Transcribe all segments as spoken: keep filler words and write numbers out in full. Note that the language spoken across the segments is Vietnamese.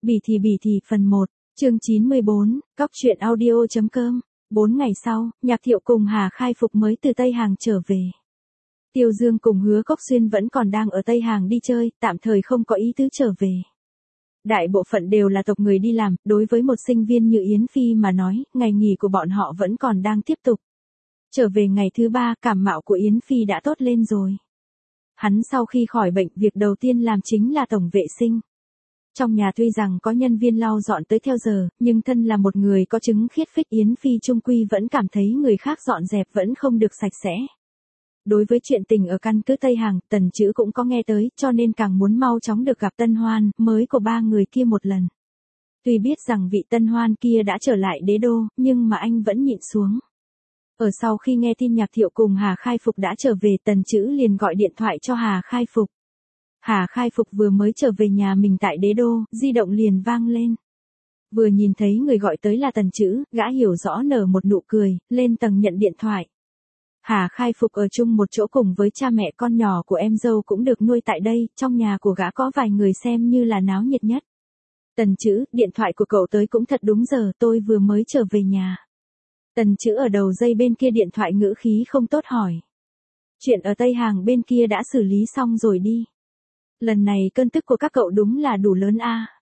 Bỉ thì bỉ thì phần một, chương chín mươi bốn, cóc truyện audio.com. Bốn ngày sau, Nhạc Thiệu cùng Hà Khai Phục mới từ Tây Hàng trở về. Tiêu Dương cùng Hứa Cốc Xuyên vẫn còn đang ở Tây Hàng đi chơi, tạm thời không có ý tứ trở về. Đại bộ phận đều là tộc người đi làm, đối với một sinh viên như Yến Phi mà nói, ngày nghỉ của bọn họ vẫn còn đang tiếp tục. Trở về ngày thứ ba, cảm mạo của Yến Phi đã tốt lên rồi. Hắn sau khi khỏi bệnh, việc đầu tiên làm chính là tổng vệ sinh. Trong nhà tuy rằng có nhân viên lau dọn tới theo giờ, nhưng thân là một người có chứng khiết phích, Yến Phi chung quy vẫn cảm thấy người khác dọn dẹp vẫn không được sạch sẽ. Đối với chuyện tình ở căn cứ Tây Hàng, Tần Chữ cũng có nghe tới, cho nên càng muốn mau chóng được gặp Tân Hoan mới của ba người kia một lần. Tuy biết rằng vị Tân Hoan kia đã trở lại đế đô, nhưng mà anh vẫn nhịn xuống. Ở sau khi nghe tin Nhạc Thiệu cùng Hà Khai Phục đã trở về, Tần Chữ liền gọi điện thoại cho Hà Khai Phục. Hà Khai Phục vừa mới trở về nhà mình tại đế đô, di động liền vang lên. Vừa nhìn thấy người gọi tới là Tần Chữ, gã hiểu rõ nở một nụ cười, lên tầng nhận điện thoại. Hà Khai Phục ở chung một chỗ cùng với cha mẹ con nhỏ của em dâu cũng được nuôi tại đây, trong nhà của gã có vài người xem như là náo nhiệt nhất. Tần Chữ, điện thoại của cậu tới cũng thật đúng giờ, tôi vừa mới trở về nhà. Tần Chữ ở đầu dây bên kia điện thoại ngữ khí không tốt hỏi. Chuyện ở Tây Hàng bên kia đã xử lý xong rồi đi. Lần này cơn tức của các cậu đúng là đủ lớn a. À?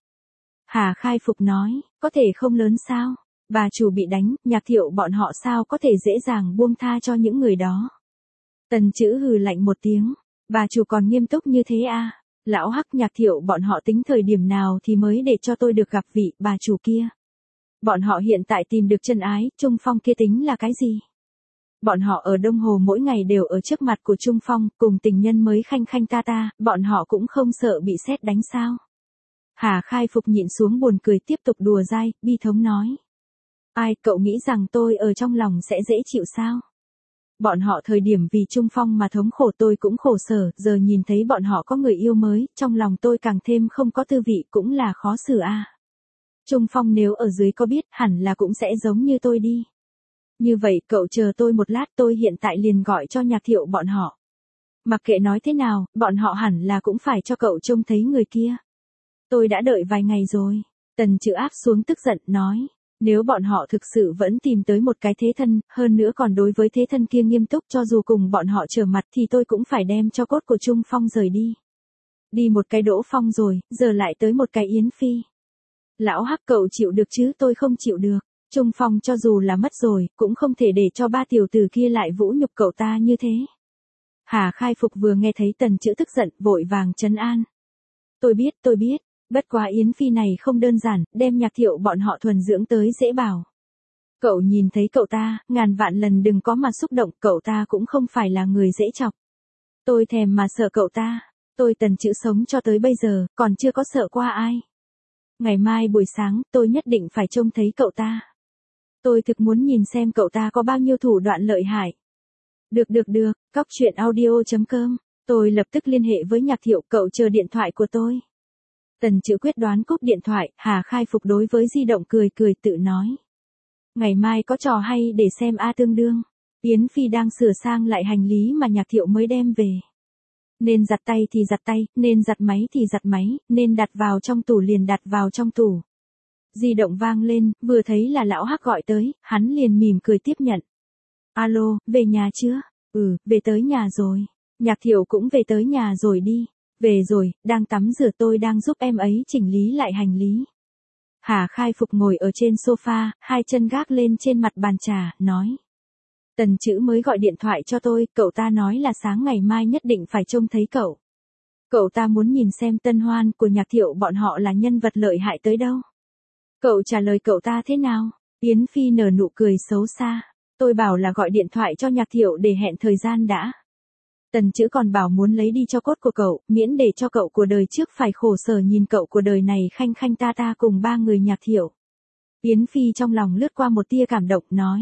Hà Khai Phục nói, có thể không lớn sao? Bà chủ bị đánh, Nhạc Thiệu bọn họ sao có thể dễ dàng buông tha cho những người đó. Tần Chữ hừ lạnh một tiếng, bà chủ còn nghiêm túc như thế a? À? Lão Hắc, Nhạc Thiệu bọn họ tính thời điểm nào thì mới để cho tôi được gặp vị bà chủ kia. Bọn họ hiện tại tìm được chân ái, Trung Phong kia tính là cái gì? Bọn họ ở Đông Hồ mỗi ngày đều ở trước mặt của Trung Phong, cùng tình nhân mới khanh khanh ta ta, bọn họ cũng không sợ bị sét đánh sao? Hà Khai Phục nhịn xuống buồn cười tiếp tục đùa dai, bi thống nói. Ai, cậu nghĩ rằng tôi ở trong lòng sẽ dễ chịu sao? Bọn họ thời điểm vì Trung Phong mà thống khổ, tôi cũng khổ sở, giờ nhìn thấy bọn họ có người yêu mới, trong lòng tôi càng thêm không có tư vị, cũng là khó xử a. À. Trung Phong nếu ở dưới có biết, hẳn là cũng sẽ giống như tôi đi. Như vậy, cậu chờ tôi một lát, tôi hiện tại liền gọi cho Nhạc Thiệu bọn họ. Mặc kệ nói thế nào, bọn họ hẳn là cũng phải cho cậu trông thấy người kia. Tôi đã đợi vài ngày rồi. Tần Chữ áp xuống tức giận, nói. Nếu bọn họ thực sự vẫn tìm tới một cái thế thân, hơn nữa còn đối với thế thân kia nghiêm túc, cho dù cùng bọn họ trở mặt thì tôi cũng phải đem cho cốt của Trung Phong rời đi. Đi một cái Đỗ Phong rồi, giờ lại tới một cái Yến Phi. Lão Hắc, cậu chịu được chứ? Tôi không chịu được. Trung Phong cho dù là mất rồi, cũng không thể để cho ba tiểu tử kia lại vũ nhục cậu ta như thế. Hà Khai Phục vừa nghe thấy Tần Chữ tức giận, vội vàng trấn an. Tôi biết, tôi biết, bất quá Yến Phi này không đơn giản, đem Nhạc Thiệu bọn họ thuần dưỡng tới dễ bảo. Cậu nhìn thấy cậu ta, ngàn vạn lần đừng có mà xúc động, cậu ta cũng không phải là người dễ chọc. Tôi thèm mà sợ cậu ta, tôi Tần Chữ sống cho tới bây giờ, còn chưa có sợ qua ai. Ngày mai buổi sáng, tôi nhất định phải trông thấy cậu ta. Tôi thực muốn nhìn xem cậu ta có bao nhiêu thủ đoạn lợi hại. Được được được, cóc truyện audio.com. Tôi lập tức liên hệ với Nhạc Thiệu, cậu chờ điện thoại của tôi. Tần Chữ quyết đoán cúp điện thoại, Hà Khai Phục đối với di động cười cười tự nói. Ngày mai có trò hay để xem a. Tương đương. Yến Phi đang sửa sang lại hành lý mà Nhạc Thiệu mới đem về. Nên giặt tay thì giặt tay, nên giặt máy thì giặt máy, nên đặt vào trong tủ liền đặt vào trong tủ. Di động vang lên, vừa thấy là lão Hắc gọi tới, hắn liền mỉm cười tiếp nhận. Alo, về nhà chưa? Ừ, về tới nhà rồi. Nhạc Thiệu cũng về tới nhà rồi đi. Về rồi, đang tắm rửa, tôi đang giúp em ấy chỉnh lý lại hành lý. Hà Khai Phục ngồi ở trên sofa, hai chân gác lên trên mặt bàn trà, nói. Tần Chữ mới gọi điện thoại cho tôi, cậu ta nói là sáng ngày mai nhất định phải trông thấy cậu. Cậu ta muốn nhìn xem Tân Hoan của Nhạc Thiệu bọn họ là nhân vật lợi hại tới đâu. Cậu trả lời cậu ta thế nào? Yến Phi nở nụ cười xấu xa. Tôi bảo là gọi điện thoại cho Nhạc Thiệu để hẹn thời gian đã. Tần Chữ còn bảo muốn lấy đi cho cốt của cậu, miễn để cho cậu của đời trước phải khổ sở nhìn cậu của đời này khanh khanh ta ta cùng ba người Nhạc Thiệu. Yến Phi trong lòng lướt qua một tia cảm động, nói.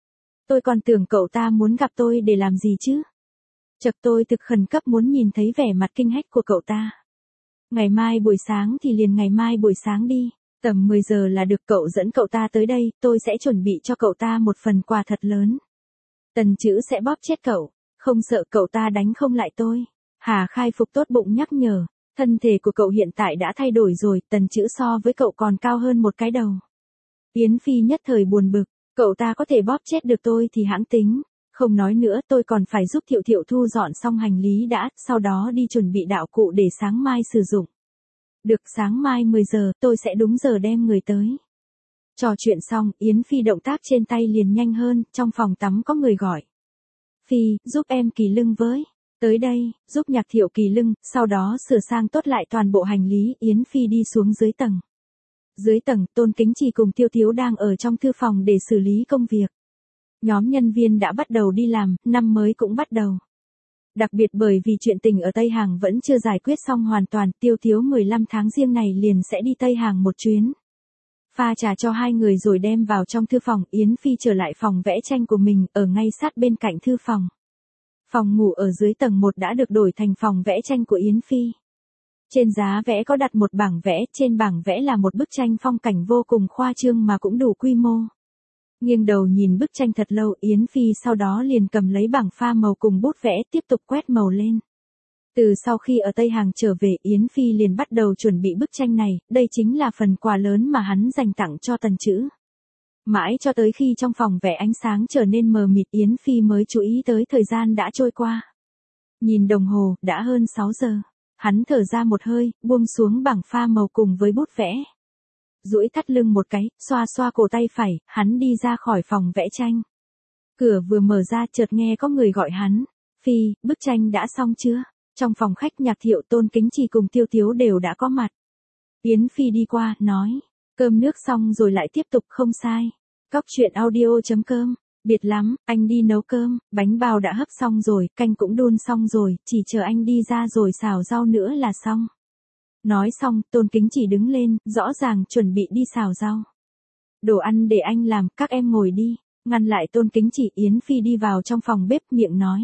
Tôi còn tưởng cậu ta muốn gặp tôi để làm gì chứ? Chật, tôi thực khẩn cấp muốn nhìn thấy vẻ mặt kinh hách của cậu ta. Ngày mai buổi sáng thì liền ngày mai buổi sáng đi. Tầm mười giờ là được, cậu dẫn cậu ta tới đây, tôi sẽ chuẩn bị cho cậu ta một phần quà thật lớn. Tần Chữ sẽ bóp chết cậu, không sợ cậu ta đánh không lại tôi. Hà Khai Phục tốt bụng nhắc nhở, Thân thể của cậu hiện tại đã thay đổi rồi, Tần Chữ so với cậu còn cao hơn một cái đầu. Yến Phi nhất thời buồn bực, cậu ta có thể bóp chết được tôi thì hãng tính. Không nói nữa, tôi còn phải giúp Thiệu Thiệu thu dọn xong hành lý đã, sau đó đi chuẩn bị đạo cụ để sáng mai sử dụng. Được, sáng mai mười giờ, tôi sẽ đúng giờ đem người tới. Trò chuyện xong, Yến Phi động tác trên tay liền nhanh hơn, trong phòng tắm có người gọi. Phi, giúp em kỳ lưng với. Tới đây, giúp Nhạc Thiệu kỳ lưng, sau đó sửa sang tốt lại toàn bộ hành lý, Yến Phi đi xuống dưới tầng. Dưới tầng, Tôn Kính Trì cùng Tiêu Tiếu đang ở trong thư phòng để xử lý công việc. Nhóm nhân viên đã bắt đầu đi làm, năm mới cũng bắt đầu. Đặc biệt bởi vì chuyện tình ở Tây Hàng vẫn chưa giải quyết xong hoàn toàn, Tiêu Tiếu mười lăm tháng riêng này liền sẽ đi Tây Hàng một chuyến. Pha trà cho hai người rồi đem vào trong thư phòng, Yến Phi trở lại phòng vẽ tranh của mình, ở ngay sát bên cạnh thư phòng. Phòng ngủ ở dưới tầng một đã được đổi thành phòng vẽ tranh của Yến Phi. Trên giá vẽ có đặt một bảng vẽ, trên bảng vẽ là một bức tranh phong cảnh vô cùng khoa trương mà cũng đủ quy mô. Nghiêng đầu nhìn bức tranh thật lâu, Yến Phi sau đó liền cầm lấy bảng pha màu cùng bút vẽ tiếp tục quét màu lên. Từ sau khi ở Tây Hàng trở về, Yến Phi liền bắt đầu chuẩn bị bức tranh này, đây chính là phần quà lớn mà hắn dành tặng cho Tần Chữ. Mãi cho tới khi trong phòng vẽ ánh sáng trở nên mờ mịt, Yến Phi mới chú ý tới thời gian đã trôi qua. Nhìn đồng hồ, đã hơn sáu giờ. Hắn thở ra một hơi, buông xuống bảng pha màu cùng với bút vẽ. Duỗi thắt lưng một cái, xoa xoa cổ tay phải, hắn đi ra khỏi phòng vẽ tranh. Cửa vừa mở ra chợt nghe có người gọi hắn. Phi, bức tranh đã xong chưa? Trong phòng khách Nhạc Thiệu, Tôn Kính Trì cùng Tiêu Tiếu đều đã có mặt. Yến Phi đi qua, nói. Cơm nước xong rồi lại tiếp tục, không sai. Cóc truyện audio chấm com. Biệt lắm, anh đi nấu cơm, bánh bao đã hấp xong rồi, canh cũng đun xong rồi, chỉ chờ anh đi ra rồi xào rau nữa là xong. Nói xong, Tôn Kính Chỉ đứng lên, rõ ràng chuẩn bị đi xào rau. Đồ ăn để anh làm, các em ngồi đi. Ngăn lại Tôn Kính Chỉ, Yến Phi đi vào trong phòng bếp, miệng nói.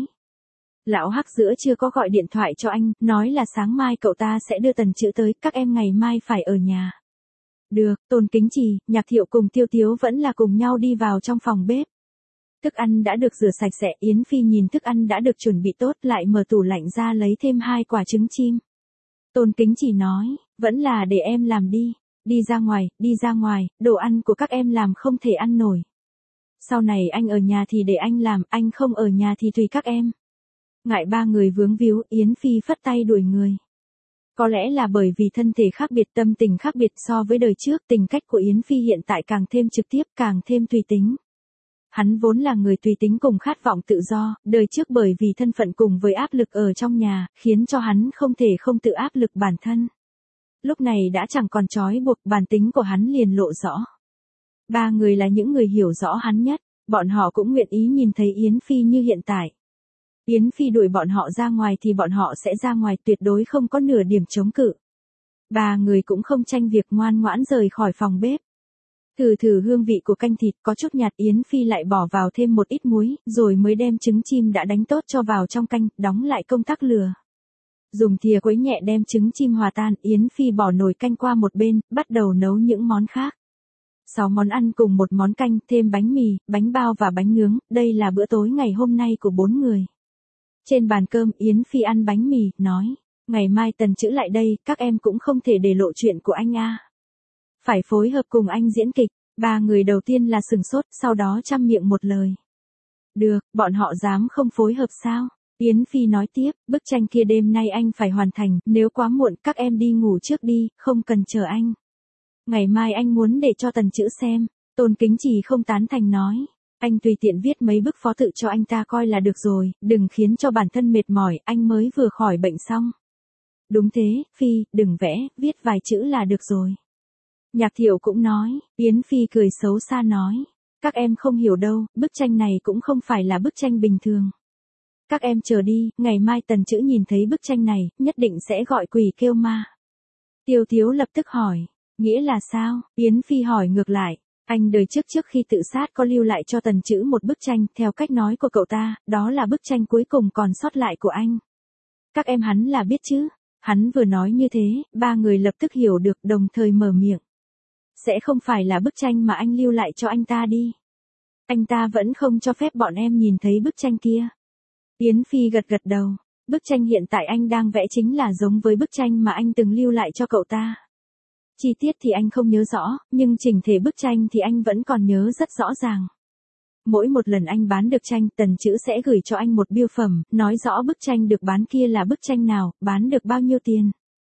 Lão Hắc giữa chưa có gọi điện thoại cho anh, nói là sáng mai cậu ta sẽ đưa Tần Chữ tới, các em ngày mai phải ở nhà. Được, Tôn Kính Trì, Nhạc Thiệu cùng Tiêu Tiếu vẫn là cùng nhau đi vào trong phòng bếp. Thức ăn đã được rửa sạch sẽ, Yến Phi nhìn thức ăn đã được chuẩn bị tốt, lại mở tủ lạnh ra lấy thêm hai quả trứng chim. Tôn Kính Trì nói, vẫn là để em làm đi, đi ra ngoài, đi ra ngoài, đồ ăn của các em làm không thể ăn nổi. Sau này anh ở nhà thì để anh làm, anh không ở nhà thì tùy các em. Ngại ba người vướng víu, Yến Phi phất tay đuổi người. Có lẽ là bởi vì thân thể khác biệt, tâm tình khác biệt so với đời trước, tình cách của Yến Phi hiện tại càng thêm trực tiếp, càng thêm tùy tính. Hắn vốn là người tùy tính cùng khát vọng tự do, đời trước bởi vì thân phận cùng với áp lực ở trong nhà, khiến cho hắn không thể không tự áp lực bản thân. Lúc này đã chẳng còn trói buộc, bản tính của hắn liền lộ rõ. Ba người là những người hiểu rõ hắn nhất, bọn họ cũng nguyện ý nhìn thấy Yến Phi như hiện tại. Yến Phi đuổi bọn họ ra ngoài thì bọn họ sẽ ra ngoài, tuyệt đối không có nửa điểm chống cự. Ba người cũng không tranh việc, ngoan ngoãn rời khỏi phòng bếp. Thử thử hương vị của canh thịt có chút nhạt, Yến Phi lại bỏ vào thêm một ít muối, rồi mới đem trứng chim đã đánh tốt cho vào trong canh, đóng lại công tắc lửa. Dùng thìa quấy nhẹ đem trứng chim hòa tan, Yến Phi bỏ nồi canh qua một bên, bắt đầu nấu những món khác. Sáu món ăn cùng một món canh, thêm bánh mì, bánh bao và bánh nướng, đây là bữa tối ngày hôm nay của bốn người. Trên bàn cơm, Yến Phi ăn bánh mì, nói, ngày mai Tần Chữ lại đây, các em cũng không thể để lộ chuyện của anh a. Phải phối hợp cùng anh diễn kịch. Ba người đầu tiên là sừng sốt, sau đó chăm miệng một lời. Được, bọn họ dám không phối hợp sao? Yến Phi nói tiếp, bức tranh kia đêm nay anh phải hoàn thành, nếu quá muộn các em đi ngủ trước đi, không cần chờ anh. Ngày mai anh muốn để cho Tần Chữ xem. Tôn Kính Trì không tán thành nói. Anh tùy tiện viết mấy bức phó tự cho anh ta coi là được rồi, đừng khiến cho bản thân mệt mỏi, anh mới vừa khỏi bệnh xong. Đúng thế, Phi, đừng vẽ, viết vài chữ là được rồi. Nhạc Thiệu cũng nói, Yến Phi cười xấu xa nói, các em không hiểu đâu, bức tranh này cũng không phải là bức tranh bình thường. Các em chờ đi, ngày mai Tần Chữ nhìn thấy bức tranh này, nhất định sẽ gọi quỷ kêu ma. Tiêu Tiếu lập tức hỏi, nghĩa là sao? Yến Phi hỏi ngược lại, anh đời trước trước khi tự sát có lưu lại cho Tần Chữ một bức tranh, theo cách nói của cậu ta, đó là bức tranh cuối cùng còn sót lại của anh. Các em hắn là biết chứ? Hắn vừa nói như thế, ba người lập tức hiểu được, đồng thời mở miệng. Sẽ không phải là bức tranh mà anh lưu lại cho anh ta đi. Anh ta vẫn không cho phép bọn em nhìn thấy bức tranh kia. Yến Phi gật gật đầu. Bức tranh hiện tại anh đang vẽ chính là giống với bức tranh mà anh từng lưu lại cho cậu ta. Chi tiết thì anh không nhớ rõ, nhưng chỉnh thể bức tranh thì anh vẫn còn nhớ rất rõ ràng. Mỗi một lần anh bán được tranh, Tần Chữ sẽ gửi cho anh một bưu phẩm, nói rõ bức tranh được bán kia là bức tranh nào, bán được bao nhiêu tiền.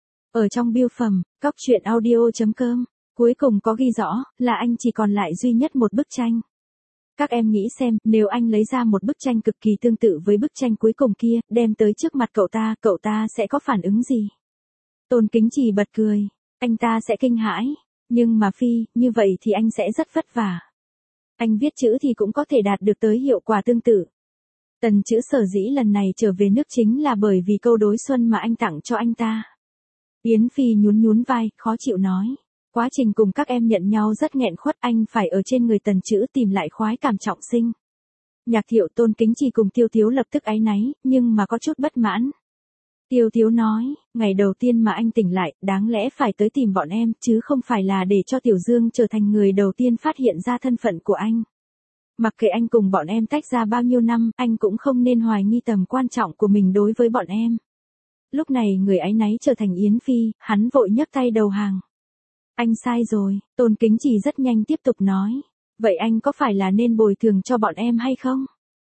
Ở trong bưu phẩm, cóc truyện audio chấm com, cuối cùng có ghi rõ, là anh chỉ còn lại duy nhất một bức tranh. Các em nghĩ xem, nếu anh lấy ra một bức tranh cực kỳ tương tự với bức tranh cuối cùng kia, đem tới trước mặt cậu ta, cậu ta sẽ có phản ứng gì? Tôn Kính Trì bật cười, anh ta sẽ kinh hãi, nhưng mà Phi, như vậy thì anh sẽ rất vất vả. Anh viết chữ thì cũng có thể đạt được tới hiệu quả tương tự. Tần Chữ sở dĩ lần này trở về nước chính là bởi vì câu đối xuân mà anh tặng cho anh ta. Yến Phi nhún nhún vai, khó chịu nói. Quá trình cùng các em nhận nhau rất nghẹn khuất, anh phải ở trên người Tần Chữ tìm lại khoái cảm trọng sinh. Nhạc Thiệu, Tôn Kính Trì cùng Tiêu Thiếu lập tức áy náy, nhưng mà có chút bất mãn. Tiêu Thiếu nói, ngày đầu tiên mà anh tỉnh lại, đáng lẽ phải tới tìm bọn em, chứ không phải là để cho Tiểu Dương trở thành người đầu tiên phát hiện ra thân phận của anh. Mặc kệ anh cùng bọn em tách ra bao nhiêu năm, anh cũng không nên hoài nghi tầm quan trọng của mình đối với bọn em. Lúc này người áy náy trở thành Yến Phi, hắn vội nhấc tay đầu hàng. Anh sai rồi, Tôn Kính Trì rất nhanh tiếp tục nói. Vậy anh có phải là nên bồi thường cho bọn em hay không?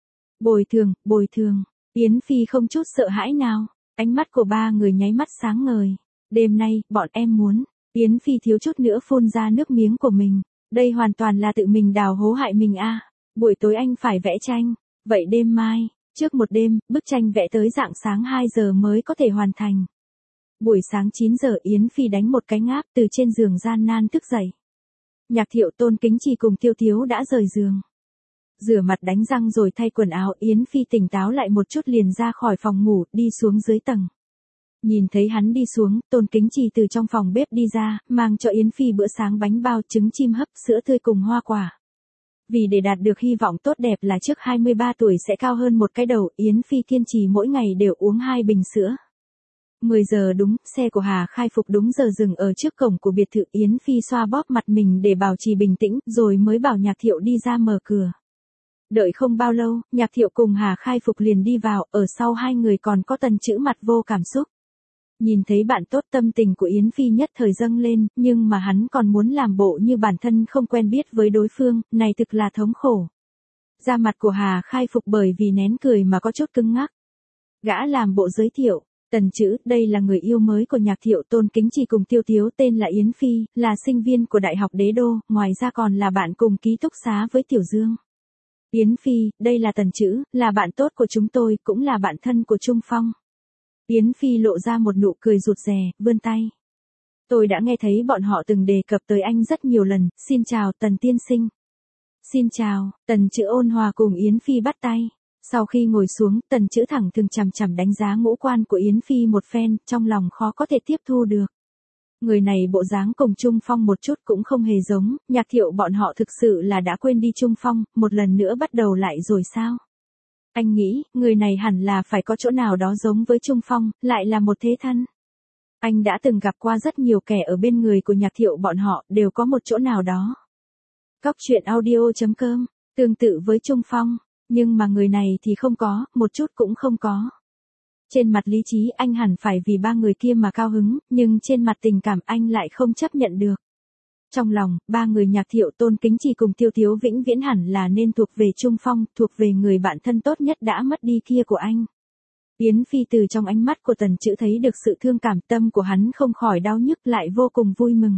Bồi thường, bồi thường. Yến Phi không chút sợ hãi nào. Ánh mắt của ba người nháy mắt sáng ngời. Đêm nay, bọn em muốn. Yến Phi thiếu chút nữa phun ra nước miếng của mình. Đây hoàn toàn là tự mình đào hố hại mình a. À. Buổi tối anh phải vẽ tranh. Vậy đêm mai, trước một đêm, bức tranh vẽ tới rạng sáng hai giờ mới có thể hoàn thành. Buổi sáng chín giờ Yến Phi đánh một cái ngáp từ trên giường gian nan thức dậy. Nhạc Thiệu, Tôn Kính Trì cùng Tiêu Thiếu đã rời giường. Rửa mặt đánh răng rồi thay quần áo, Yến Phi tỉnh táo lại một chút liền ra khỏi phòng ngủ, đi xuống dưới tầng. Nhìn thấy hắn đi xuống, Tôn Kính Trì từ trong phòng bếp đi ra, mang cho Yến Phi bữa sáng bánh bao, trứng chim hấp, sữa tươi cùng hoa quả. Vì để đạt được hy vọng tốt đẹp là trước hai mươi ba tuổi sẽ cao hơn một cái đầu, Yến Phi kiên trì mỗi ngày đều uống hai bình sữa. mười giờ đúng, xe của Hà Khai Phục đúng giờ dừng ở trước cổng của biệt thự. Yến Phi xoa bóp mặt mình để bảo trì bình tĩnh, rồi mới bảo Nhạc Thiệu đi ra mở cửa. Đợi không bao lâu, Nhạc Thiệu cùng Hà Khai Phục liền đi vào, ở sau hai người còn có Tần Chữ mặt vô cảm xúc. Nhìn thấy bạn tốt, tâm tình của Yến Phi nhất thời dâng lên, nhưng mà hắn còn muốn làm bộ như bản thân không quen biết với đối phương, này thực là thống khổ. Da mặt của Hà Khai Phục bởi vì nén cười mà có chút cứng ngắc. Gã làm bộ giới thiệu. Tần Chữ, đây là người yêu mới của Nhạc Thiệu, Tôn Kính Trì cùng Tiêu Thiếu, tên là Yến Phi, là sinh viên của Đại học Đế Đô, ngoài ra còn là bạn cùng ký túc xá với Tiểu Dương. Yến Phi, đây là Tần Chữ, là bạn tốt của chúng tôi, cũng là bạn thân của Trung Phong. Yến Phi lộ ra một nụ cười rụt rè, vươn tay. Tôi đã nghe thấy bọn họ từng đề cập tới anh rất nhiều lần, xin chào Tần tiên sinh. Xin chào, Tần Chữ ôn hòa cùng Yến Phi bắt tay. Sau khi ngồi xuống, Tần Chữ thẳng thừng chằm chằm đánh giá ngũ quan của Yến Phi một phen, trong lòng khó có thể tiếp thu được. Người này bộ dáng cùng Trung Phong một chút cũng không hề giống, Nhạc Thiệu bọn họ thực sự là đã quên đi Trung Phong, một lần nữa bắt đầu lại rồi sao? Anh nghĩ, người này hẳn là phải có chỗ nào đó giống với Trung Phong, lại là một thế thân. Anh đã từng gặp qua rất nhiều kẻ ở bên người của Nhạc Thiệu bọn họ, đều có một chỗ nào đó. Cóc truyện audio chấm com, tương tự với Trung Phong. Nhưng mà người này thì không có, một chút cũng không có. Trên mặt lý trí anh hẳn phải vì ba người kia mà cao hứng, nhưng trên mặt tình cảm anh lại không chấp nhận được. Trong lòng, ba người Nhạc Thiệu, Tôn Kính Trì cùng Tiêu Thiếu vĩnh viễn hẳn là nên thuộc về Trung Phong, thuộc về người bạn thân tốt nhất đã mất đi kia của anh. Yến Phi từ trong ánh mắt của Tần Chữ thấy được sự thương cảm, tâm của hắn không khỏi đau nhức lại vô cùng vui mừng.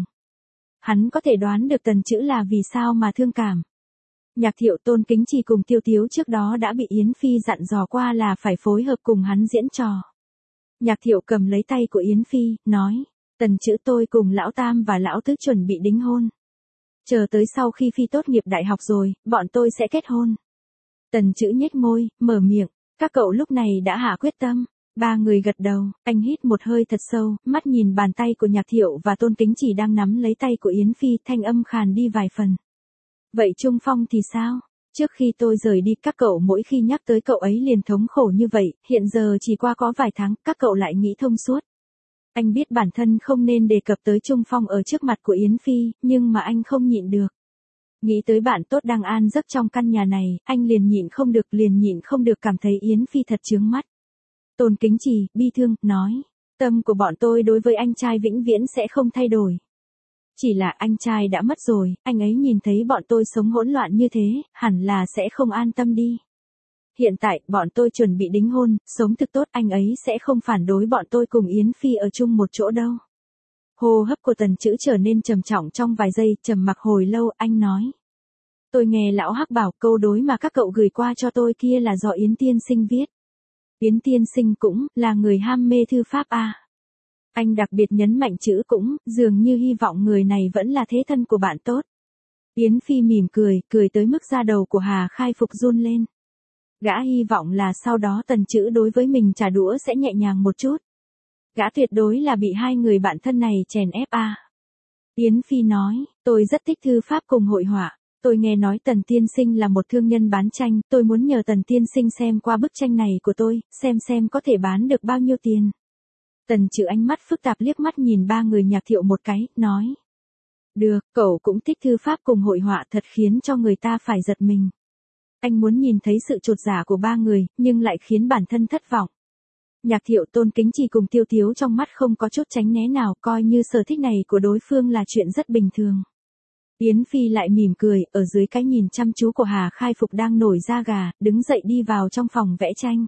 Hắn có thể đoán được Tần Chữ là vì sao mà thương cảm. Nhạc Thiệu, Tôn Kính Trì cùng Tiêu Thiếu trước đó đã bị Yến Phi dặn dò qua là phải phối hợp cùng hắn diễn trò. Nhạc Thiệu cầm lấy tay của Yến Phi, nói, Tần Chữ tôi cùng Lão Tam và Lão Tứ chuẩn bị đính hôn. Chờ tới sau khi Phi tốt nghiệp đại học rồi, bọn tôi sẽ kết hôn. Tần Chữ nhếch môi, mở miệng, các cậu lúc này đã hạ quyết tâm. Ba người gật đầu, anh hít một hơi thật sâu, mắt nhìn bàn tay của Nhạc Thiệu và Tôn Kính Trì đang nắm lấy tay của Yến Phi, thanh âm khàn đi vài phần. Vậy Trung Phong thì sao? Trước khi tôi rời đi các cậu mỗi khi nhắc tới cậu ấy liền thống khổ như vậy, hiện giờ chỉ qua có vài tháng, các cậu lại nghĩ thông suốt. Anh biết bản thân không nên đề cập tới Trung Phong ở trước mặt của Yến Phi, nhưng mà anh không nhịn được. Nghĩ tới bạn tốt đang an giấc trong căn nhà này, anh liền nhịn không được liền nhịn không được cảm thấy Yến Phi thật chướng mắt. Tôn Kính Trì, bi thương, nói. Tâm của bọn tôi đối với anh trai vĩnh viễn sẽ không thay đổi. Chỉ là anh trai đã mất rồi, anh ấy nhìn thấy bọn tôi sống hỗn loạn như thế, hẳn là sẽ không an tâm đi. Hiện tại, bọn tôi chuẩn bị đính hôn, sống thực tốt, anh ấy sẽ không phản đối bọn tôi cùng Yến Phi ở chung một chỗ đâu. Hô hấp của Tần Chữ trở nên trầm trọng trong vài giây, trầm mặc hồi lâu, anh nói. Tôi nghe lão Hắc bảo câu đối mà các cậu gửi qua cho tôi kia là do Yến tiên sinh viết. Yến tiên sinh cũng là người ham mê thư pháp à. Anh đặc biệt nhấn mạnh chữ cũng, dường như hy vọng người này vẫn là thế thân của bạn tốt. Yến Phi mỉm cười, cười tới mức da đầu của Hà Khai Phục run lên. Gã hy vọng là sau đó Tần Chữ đối với mình trả đũa sẽ nhẹ nhàng một chút. Gã tuyệt đối là bị hai người bạn thân này chèn ép à. Yến Phi nói, tôi rất thích thư pháp cùng hội họa. Tôi nghe nói Tần tiên sinh là một thương nhân bán tranh, tôi muốn nhờ Tần tiên sinh xem qua bức tranh này của tôi, xem xem có thể bán được bao nhiêu tiền. Tần Chữ ánh mắt phức tạp liếc mắt nhìn ba người Nhạc Thiệu một cái, nói. Được, cậu cũng thích thư pháp cùng hội họa thật khiến cho người ta phải giật mình. Anh muốn nhìn thấy sự chột dạ của ba người, nhưng lại khiến bản thân thất vọng. Nhạc Thiệu, Tôn Kính Trì cùng Tiêu Tiếu trong mắt không có chút tránh né nào, coi như sở thích này của đối phương là chuyện rất bình thường. Yến Phi lại mỉm cười, ở dưới cái nhìn chăm chú của Hà Khai Phục đang nổi da gà, đứng dậy đi vào trong phòng vẽ tranh.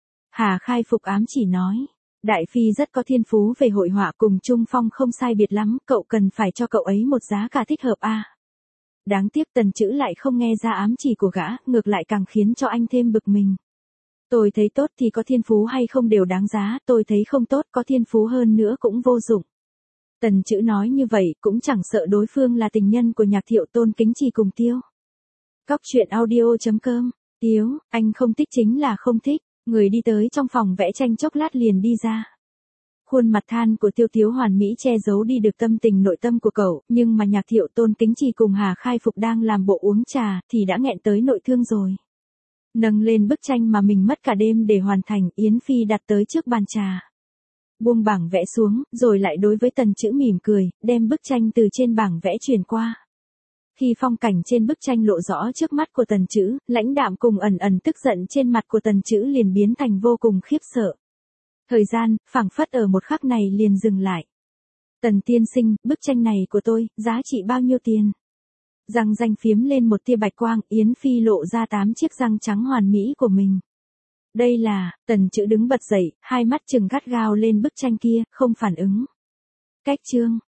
Hà Khai Phục ám chỉ nói. Đại Phi rất có thiên phú về hội họa cùng Trung Phong không sai biệt lắm, cậu cần phải cho cậu ấy một giá cả thích hợp à. Đáng tiếc Tần Chữ lại không nghe ra ám chỉ của gã, ngược lại càng khiến cho anh thêm bực mình. Tôi thấy tốt thì có thiên phú hay không đều đáng giá, tôi thấy không tốt có thiên phú hơn nữa cũng vô dụng. Tần Chữ nói như vậy cũng chẳng sợ đối phương là tình nhân của Nhạc Thiệu, Tôn Kính Trì cùng Tiêu. Cóc truyện audio chấm com. Tiếu, anh không thích chính là không thích. Người đi tới trong phòng vẽ tranh chốc lát liền đi ra. Khuôn mặt than của Tiêu Tiếu hoàn mỹ che giấu đi được tâm tình nội tâm của cậu, nhưng mà Nhạc Thiệu, Tôn Kính Trì cùng Hà Khai Phục đang làm bộ uống trà thì đã nghẹn tới nội thương rồi. Nâng lên bức tranh mà mình mất cả đêm để hoàn thành, Yến Phi đặt tới trước bàn trà. Buông bảng vẽ xuống, rồi lại đối với Tần Chữ mỉm cười, đem bức tranh từ trên bảng vẽ chuyển qua. Khi phong cảnh trên bức tranh lộ rõ trước mắt của Tần Chữ, lãnh đạm cùng ẩn ẩn tức giận trên mặt của Tần Chữ liền biến thành vô cùng khiếp sợ. Thời gian, phảng phất ở một khắc này liền dừng lại. Tần tiên sinh, bức tranh này của tôi, giá trị bao nhiêu tiền? Răng ranh phiếm lên một tia bạch quang, Yến Phi lộ ra tám chiếc răng trắng hoàn mỹ của mình. Đây là, Tần Chữ đứng bật dậy, hai mắt trừng gắt gao lên bức tranh kia, không phản ứng. Cách chương.